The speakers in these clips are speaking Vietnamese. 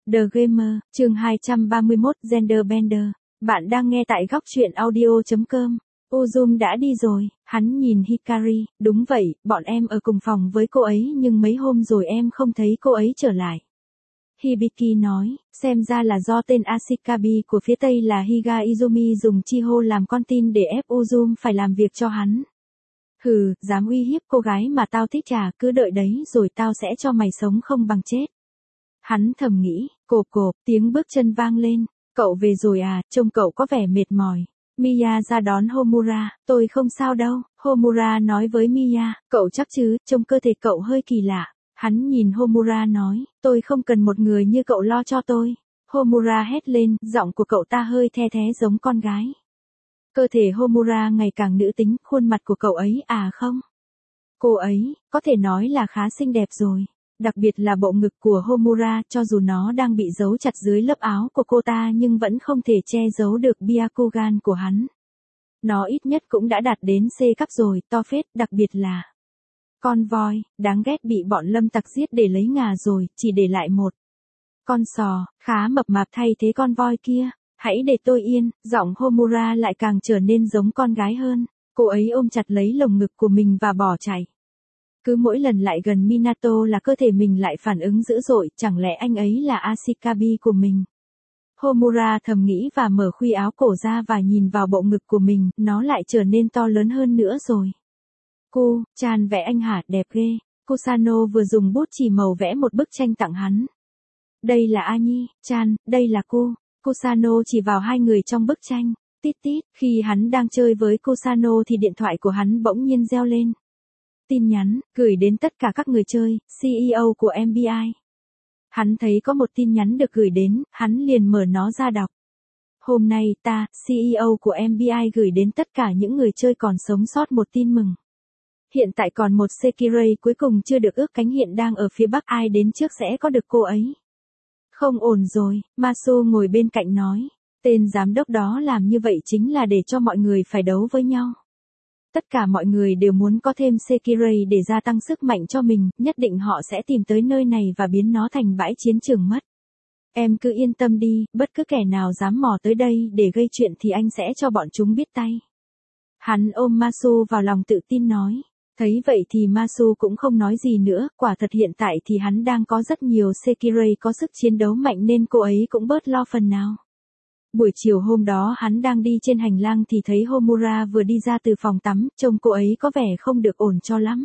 The Gamer, chương 231, Gender Bender. Bạn đang nghe tại góc truyện audio.com. Uzum đã đi rồi, hắn nhìn Hikari, đúng vậy, bọn em ở cùng phòng với cô ấy nhưng mấy hôm rồi em không thấy cô ấy trở lại. Hibiki nói, xem ra là do tên Ashikabi của phía Tây là Higa Izumi dùng Chiho làm con tin để ép Uzum phải làm việc cho hắn. Hừ, dám uy hiếp cô gái mà tao thích à, cứ đợi đấy rồi tao sẽ cho mày sống không bằng chết. Hắn thầm nghĩ, cộp cộp, tiếng bước chân vang lên, cậu về rồi à, trông cậu có vẻ mệt mỏi. Miya ra đón Homura, tôi không sao đâu, Homura nói với Miya, cậu chắc chứ, trông cơ thể cậu hơi kỳ lạ. Hắn nhìn Homura nói, tôi không cần một người như cậu lo cho tôi. Homura hét lên, giọng của cậu ta hơi the thé giống con gái. Cơ thể Homura ngày càng nữ tính, khuôn mặt của cậu ấy à không? Cô ấy, có thể nói là khá xinh đẹp rồi. Đặc biệt là bộ ngực của Homura, cho dù nó đang bị giấu chặt dưới lớp áo của cô ta nhưng vẫn không thể che giấu được Byakugan của hắn. Nó ít nhất cũng đã đạt đến C cấp rồi, to phết, đặc biệt là con voi, đáng ghét bị bọn lâm tặc giết để lấy ngà rồi, chỉ để lại một con sò, khá mập mạp thay thế con voi kia. Hãy để tôi yên, giọng Homura lại càng trở nên giống con gái hơn. Cô ấy ôm chặt lấy lồng ngực của mình và bỏ chạy. Cứ mỗi lần lại gần Minato là cơ thể mình lại phản ứng dữ dội, chẳng lẽ anh ấy là Ashikabi của mình? Homura thầm nghĩ và mở khuy áo cổ ra và nhìn vào bộ ngực của mình, nó lại trở nên to lớn hơn nữa rồi. Cô, Chan vẽ anh hả, đẹp ghê. Kusano vừa dùng bút chì màu vẽ một bức tranh tặng hắn. Đây là Anyi, Chan, đây là cô. Kusano chỉ vào hai người trong bức tranh. Tít tít, khi hắn đang chơi với Kusano thì điện thoại của hắn bỗng nhiên reo lên. Tin nhắn, gửi đến tất cả các người chơi, CEO của MBI. Hắn thấy có một tin nhắn được gửi đến, hắn liền mở nó ra đọc. Hôm nay ta, CEO của MBI gửi đến tất cả những người chơi còn sống sót một tin mừng. Hiện tại còn một Sekirai cuối cùng chưa được ước cánh hiện đang ở phía bắc, ai đến trước sẽ có được cô ấy. Không ổn rồi, Masu ngồi bên cạnh nói. Tên giám đốc đó làm như vậy chính là để cho mọi người phải đấu với nhau. Tất cả mọi người đều muốn có thêm Sekirai để gia tăng sức mạnh cho mình, nhất định họ sẽ tìm tới nơi này và biến nó thành bãi chiến trường mất. Em cứ yên tâm đi, bất cứ kẻ nào dám mò tới đây để gây chuyện thì anh sẽ cho bọn chúng biết tay. Hắn ôm Masu vào lòng tự tin nói. Thấy vậy thì Masu cũng không nói gì nữa, quả thật hiện tại thì hắn đang có rất nhiều Sekirai có sức chiến đấu mạnh nên cô ấy cũng bớt lo phần nào. Buổi chiều hôm đó hắn đang đi trên hành lang thì thấy Homura vừa đi ra từ phòng tắm, trông cô ấy có vẻ không được ổn cho lắm.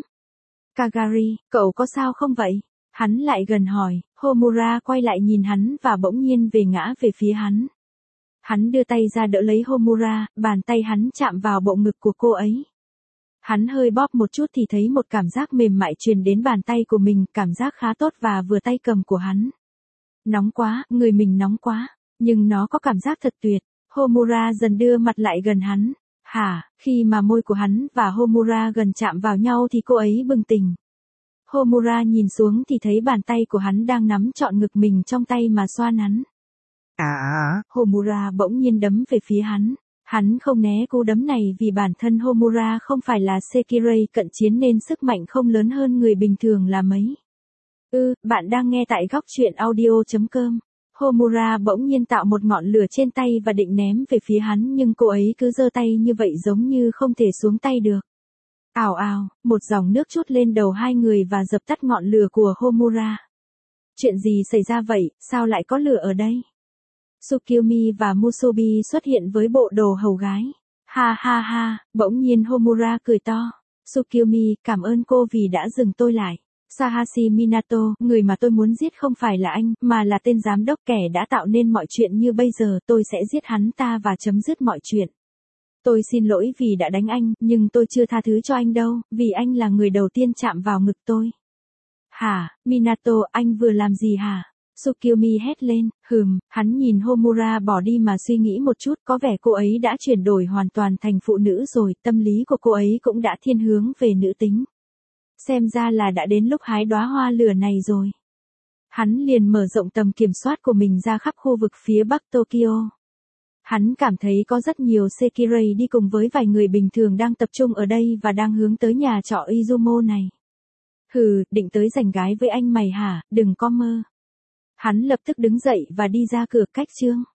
Kagari, cậu có sao không vậy? Hắn lại gần hỏi, Homura quay lại nhìn hắn và bỗng nhiên ngã về phía hắn. Hắn đưa tay ra đỡ lấy Homura, bàn tay hắn chạm vào bộ ngực của cô ấy. Hắn hơi bóp một chút thì thấy một cảm giác mềm mại truyền đến bàn tay của mình, cảm giác khá tốt và vừa tay cầm của hắn. Nóng quá, người mình nóng quá. Nhưng nó có cảm giác thật tuyệt. Homura dần đưa mặt lại gần hắn. Hả, khi mà môi của hắn và Homura gần chạm vào nhau thì cô ấy bừng tỉnh. Homura nhìn xuống thì thấy bàn tay của hắn đang nắm trọn ngực mình trong tay mà xoa nắn. Homura bỗng nhiên đấm về phía hắn. Hắn không né cú đấm này vì bản thân Homura không phải là Sekirai cận chiến nên sức mạnh không lớn hơn người bình thường là mấy. Bạn đang nghe tại góc truyện audio.com. Homura bỗng nhiên tạo một ngọn lửa trên tay và định ném về phía hắn nhưng cô ấy cứ giơ tay như vậy giống như không thể xuống tay được. Ào ào, một dòng nước trút lên đầu hai người và dập tắt ngọn lửa của Homura. Chuyện gì xảy ra vậy, sao lại có lửa ở đây? Tsukiyomi và Musobi xuất hiện với bộ đồ hầu gái. Ha ha ha, bỗng nhiên Homura cười to. Tsukiyomi, cảm ơn cô vì đã dừng tôi lại. Sahashi Minato, người mà tôi muốn giết không phải là anh, mà là tên giám đốc kẻ đã tạo nên mọi chuyện như bây giờ, tôi sẽ giết hắn ta và chấm dứt mọi chuyện. Tôi xin lỗi vì đã đánh anh, nhưng tôi chưa tha thứ cho anh đâu, vì anh là người đầu tiên chạm vào ngực tôi. Hả, Minato, anh vừa làm gì hả? Tsukiyomi hét lên, hắn nhìn Homura bỏ đi mà suy nghĩ một chút, có vẻ cô ấy đã chuyển đổi hoàn toàn thành phụ nữ rồi, tâm lý của cô ấy cũng đã thiên hướng về nữ tính. Xem ra là đã đến lúc hái đóa hoa lửa này rồi. Hắn liền mở rộng tầm kiểm soát của mình ra khắp khu vực phía bắc Tokyo. Hắn cảm thấy có rất nhiều Sekirai đi cùng với vài người bình thường đang tập trung ở đây và đang hướng tới nhà trọ Izumo này. Định tới giành gái với anh mày hả, đừng có mơ. Hắn lập tức đứng dậy và đi ra cửa cách Trương.